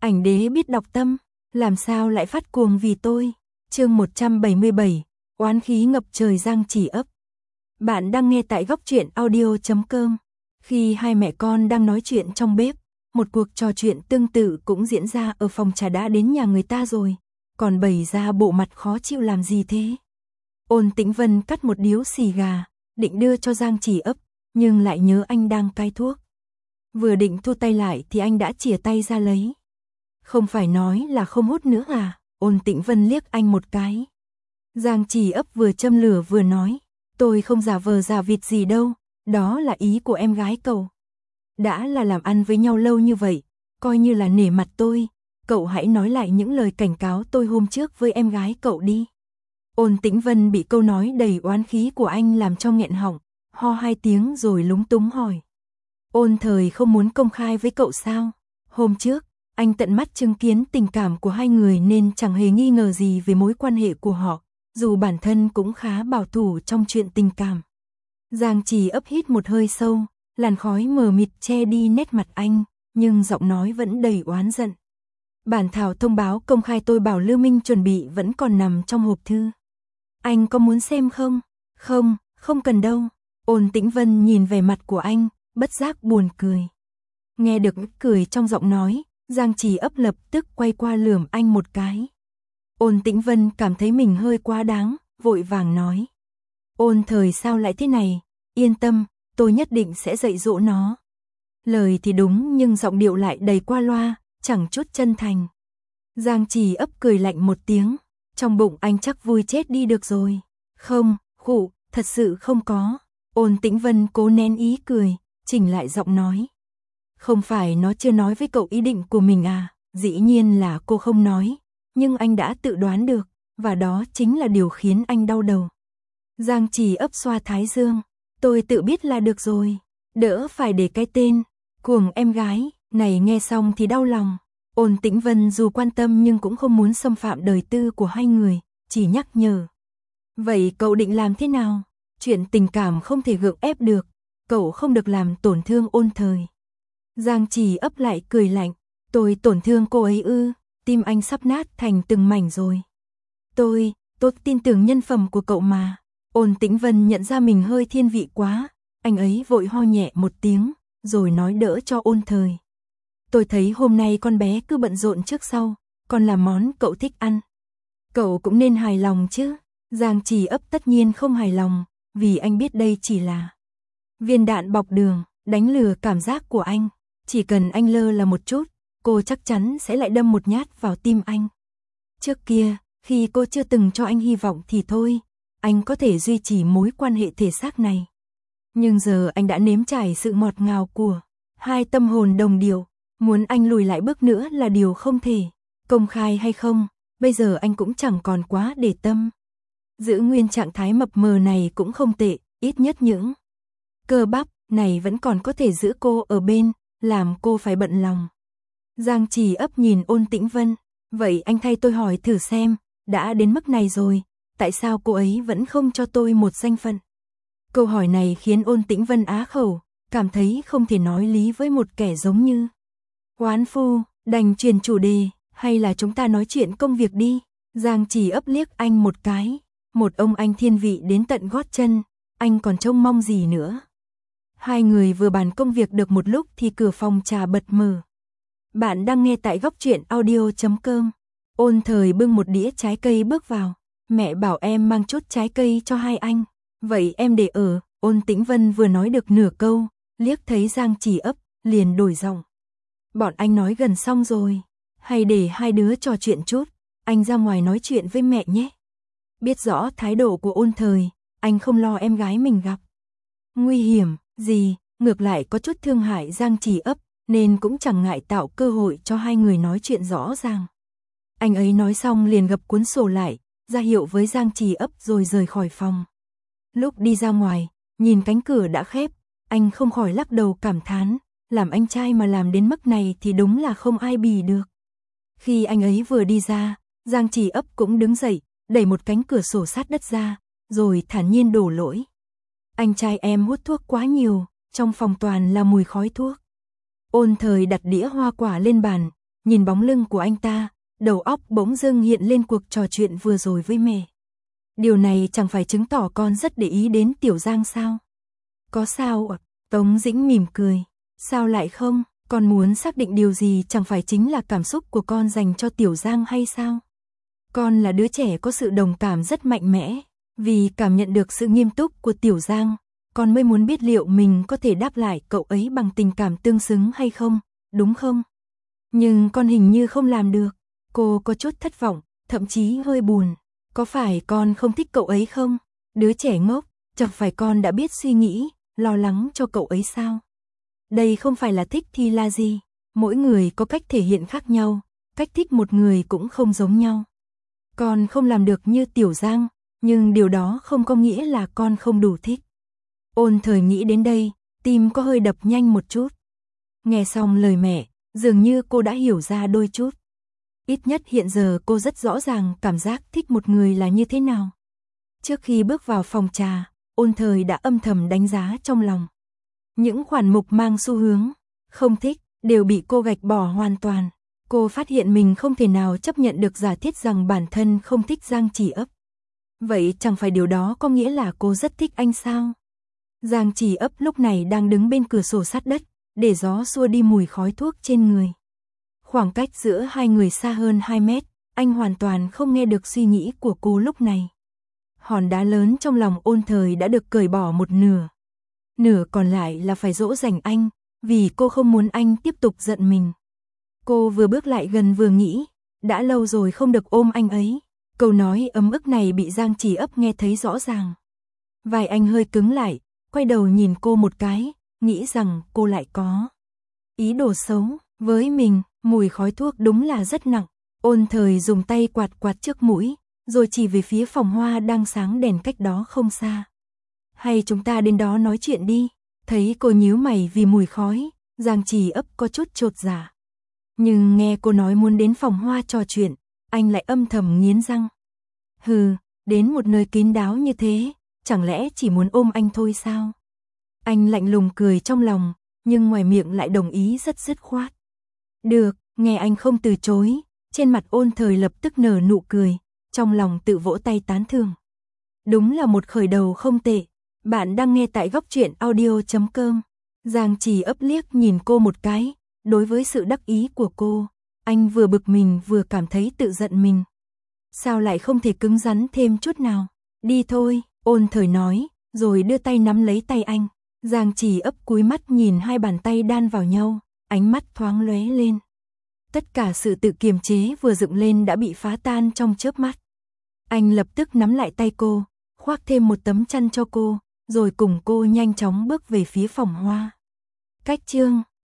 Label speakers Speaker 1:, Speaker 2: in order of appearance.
Speaker 1: Ảnh đế biết đọc tâm, làm sao lại phát cuồng vì tôi. Chương 177, oán khí ngập trời Giang Chỉ Ấp. Bạn đang nghe tại góc truyện audio.com. Khi hai mẹ con đang nói chuyện trong bếp, một cuộc trò chuyện tương tự cũng diễn ra ở phòng trà. Đã đến nhà người ta rồi, còn bày ra bộ mặt khó chịu làm gì thế? Ôn Tĩnh Vân cắt một điếu xì gà, định đưa cho Giang Chỉ Ấp, nhưng lại nhớ anh đang cai thuốc. Vừa định thu tay lại thì anh đã chìa tay ra lấy. Không phải nói là không hút nữa à? Ôn Tĩnh Vân liếc anh một cái. Giang Chỉ Ấp vừa châm lửa vừa nói, tôi không giả vờ giả vịt gì đâu, đó là ý của em gái cậu. Đã là làm ăn với nhau lâu như vậy, coi như là nể mặt tôi, cậu hãy nói lại những lời cảnh cáo tôi hôm trước với em gái cậu đi. Ôn Tĩnh Vân bị câu nói đầy oán khí của anh làm cho nghẹn họng, ho hai tiếng rồi lúng túng hỏi. Ôn Thời không muốn công khai với cậu sao? Hôm trước, anh tận mắt chứng kiến tình cảm của hai người nên chẳng hề nghi ngờ gì về mối quan hệ của họ, dù bản thân cũng khá bảo thủ trong chuyện tình cảm. Giang Chỉ Ấp hít một hơi sâu, làn khói mờ mịt che đi nét mặt anh, nhưng giọng nói vẫn đầy oán giận. Bản thảo thông báo công khai tôi bảo Lưu Minh chuẩn bị vẫn còn nằm trong hộp thư. Anh có muốn xem không? Không, không cần đâu. Ôn Tĩnh Vân nhìn vẻ mặt của anh, bất giác buồn cười. Nghe được cười trong giọng nói, Giang Chỉ Ấp lập tức quay qua lườm anh một cái. Ôn Tĩnh Vân cảm thấy mình hơi quá đáng, vội vàng nói. Ôn Thời sao lại thế này? Yên tâm, tôi nhất định sẽ dạy dỗ nó. Lời thì đúng nhưng giọng điệu lại đầy qua loa, chẳng chút chân thành. Giang Chỉ Ấp cười lạnh một tiếng, trong bụng anh chắc vui chết đi được rồi. Không, khụ, thật sự không có. Ôn Tĩnh Vân cố nén ý cười, chỉnh lại giọng nói. Không phải nó chưa nói với cậu ý định của mình à? Dĩ nhiên là cô không nói, nhưng anh đã tự đoán được, và đó chính là điều khiến anh đau đầu. Giang Chỉ Ấp xoa thái dương, tôi tự biết là được rồi, đỡ phải để cái tên cuồng em gái này nghe xong thì đau lòng. Ôn Tĩnh Vân dù quan tâm nhưng cũng không muốn xâm phạm đời tư của hai người, chỉ nhắc nhở. Vậy cậu định làm thế nào? Chuyện tình cảm không thể gượng ép được, cậu không được làm tổn thương Ôn Thời. Giang Chỉ Ấp lại cười lạnh, tôi tổn thương cô ấy ư? Tim anh sắp nát thành từng mảnh rồi. Tôi tin tưởng nhân phẩm của cậu mà. Ôn Tĩnh Vân nhận ra mình hơi thiên vị quá, anh ấy vội ho nhẹ một tiếng, rồi nói đỡ cho Ôn Thời. Tôi thấy hôm nay con bé cứ bận rộn trước sau, còn là món cậu thích ăn. Cậu cũng nên hài lòng chứ. Giang Chỉ Ấp tất nhiên không hài lòng, vì anh biết đây chỉ là viên đạn bọc đường, đánh lừa cảm giác của anh. Chỉ cần anh lơ là một chút, cô chắc chắn sẽ lại đâm một nhát vào tim anh. Trước kia, khi cô chưa từng cho anh hy vọng thì thôi, anh có thể duy trì mối quan hệ thể xác này. Nhưng giờ anh đã nếm trải sự ngọt ngào của hai tâm hồn đồng điệu, muốn anh lùi lại bước nữa là điều không thể. Công khai hay không, bây giờ anh cũng chẳng còn quá để tâm. Giữ nguyên trạng thái mập mờ này cũng không tệ, ít nhất những cơ bắp này vẫn còn có thể giữ cô ở bên, làm cô phải bận lòng. Giang Chỉ Ấp nhìn Ôn Tĩnh Vân, vậy anh thay tôi hỏi thử xem, đã đến mức này rồi, tại sao cô ấy vẫn không cho tôi một danh phận? Câu hỏi này khiến Ôn Tĩnh Vân á khẩu, cảm thấy không thể nói lý với một kẻ giống như oán phu, đành chuyển chủ đề, hay là chúng ta nói chuyện công việc đi. Giang Chỉ Ấp liếc anh một cái, một ông anh thiên vị đến tận gót chân, anh còn trông mong gì nữa. Hai người vừa bàn công việc được một lúc thì cửa phòng trà bật mở. Bạn đang nghe tại góc truyện audio.com. Ôn Thời bưng một đĩa trái cây bước vào. Mẹ bảo em mang chút trái cây cho hai anh. Vậy em để ở. Ôn Tĩnh Vân vừa nói được nửa câu, liếc thấy Giang Chỉ Ấp, liền đổi giọng. Bọn anh nói gần xong rồi, hay để hai đứa trò chuyện chút, anh ra ngoài nói chuyện với mẹ nhé. Biết rõ thái độ của Ôn Thời, anh không lo em gái mình gặp nguy hiểm gì, ngược lại có chút thương hại Giang Chỉ Ấp, nên cũng chẳng ngại tạo cơ hội cho hai người nói chuyện rõ ràng. Anh ấy nói xong liền gập cuốn sổ lại, ra hiệu với Giang Chỉ Ấp rồi rời khỏi phòng. Lúc đi ra ngoài, nhìn cánh cửa đã khép, anh không khỏi lắc đầu cảm thán, làm anh trai mà làm đến mức này thì đúng là không ai bì được. Khi anh ấy vừa đi ra, Giang Chỉ Ấp cũng đứng dậy, đẩy một cánh cửa sổ sát đất ra, rồi thản nhiên đổ lỗi. Anh trai em hút thuốc quá nhiều, trong phòng toàn là mùi khói thuốc. Ôn Thời đặt đĩa hoa quả lên bàn, nhìn bóng lưng của anh ta, đầu óc bỗng dưng hiện lên cuộc trò chuyện vừa rồi với mẹ. Điều này chẳng phải chứng tỏ con rất để ý đến Tiểu Giang sao? Có sao ạ? Tống Dĩnh mỉm cười. Sao lại không? Con muốn xác định điều gì chẳng phải chính là cảm xúc của con dành cho Tiểu Giang hay sao? Con là đứa trẻ có sự đồng cảm rất mạnh mẽ. Vì cảm nhận được sự nghiêm túc của Tiểu Giang, con mới muốn biết liệu mình có thể đáp lại cậu ấy bằng tình cảm tương xứng hay không, đúng không? Nhưng con hình như không làm được. Cô có chút thất vọng, thậm chí hơi buồn. Có phải con không thích cậu ấy không? Đứa trẻ ngốc, chẳng phải con đã biết suy nghĩ, lo lắng cho cậu ấy sao? Đây không phải là thích thì là gì? Mỗi người có cách thể hiện khác nhau, cách thích một người cũng không giống nhau. Con không làm được như Tiểu Giang, nhưng điều đó không có nghĩa là con không đủ thích. Ôn Thời nghĩ đến đây, tim có hơi đập nhanh một chút. Nghe xong lời mẹ, dường như cô đã hiểu ra đôi chút. Ít nhất hiện giờ cô rất rõ ràng cảm giác thích một người là như thế nào. Trước khi bước vào phòng trà, Ôn Thời đã âm thầm đánh giá trong lòng. Những khoản mục mang xu hướng, không thích, đều bị cô gạch bỏ hoàn toàn. Cô phát hiện mình không thể nào chấp nhận được giả thiết rằng bản thân không thích Giang Chỉ Ấp. Vậy chẳng phải điều đó có nghĩa là cô rất thích anh sao? Giang Chỉ Ấp lúc này đang đứng bên cửa sổ sát đất, để gió xua đi mùi khói thuốc trên người. Khoảng cách giữa hai người xa hơn 2 mét, anh hoàn toàn không nghe được suy nghĩ của cô lúc này. Hòn đá lớn trong lòng Ôn Thời đã được cởi bỏ một nửa. Nửa còn lại là phải dỗ dành anh, vì cô không muốn anh tiếp tục giận mình. Cô vừa bước lại gần vừa nghĩ, đã lâu rồi không được ôm anh ấy. Câu nói ấm ức này bị Giang Chỉ Ấp nghe thấy rõ ràng. Vai anh hơi cứng lại, quay đầu nhìn cô một cái, nghĩ rằng cô lại có ý đồ xấu với mình. Mùi khói thuốc đúng là rất nặng. Ôn Thời dùng tay quạt quạt trước mũi, rồi chỉ về phía phòng hoa đang sáng đèn cách đó không xa. Hay chúng ta đến đó nói chuyện đi. Thấy cô nhíu mày vì mùi khói, Giang Chỉ Ấp có chút chột dạ. Nhưng nghe cô nói muốn đến phòng hoa trò chuyện, anh lại âm thầm nghiến răng. Hừ, đến một nơi kín đáo như thế, chẳng lẽ chỉ muốn ôm anh thôi sao? Anh lạnh lùng cười trong lòng, nhưng ngoài miệng lại đồng ý rất dứt khoát. Được, nghe anh không từ chối, trên mặt Ôn Thời lập tức nở nụ cười, trong lòng tự vỗ tay tán thưởng. Đúng là một khởi đầu không tệ. Bạn đang nghe tại Góc Truyện Audio.com. Giang Chỉ Ấp liếc nhìn cô một cái, đối với sự đắc ý của cô, anh vừa bực mình vừa cảm thấy tự giận mình. Sao lại không thể cứng rắn thêm chút nào? Đi thôi, Ôn Thời nói, rồi đưa tay nắm lấy tay anh. Giang Chỉ Ấp cúi mắt nhìn hai bàn tay đan vào nhau, ánh mắt thoáng lóe lên. Tất cả sự tự kiềm chế vừa dựng lên đã bị phá tan trong chớp mắt. Anh lập tức nắm lại tay cô, khoác thêm một tấm chăn cho cô, rồi cùng cô nhanh chóng bước về phía phòng hoa. Cách chương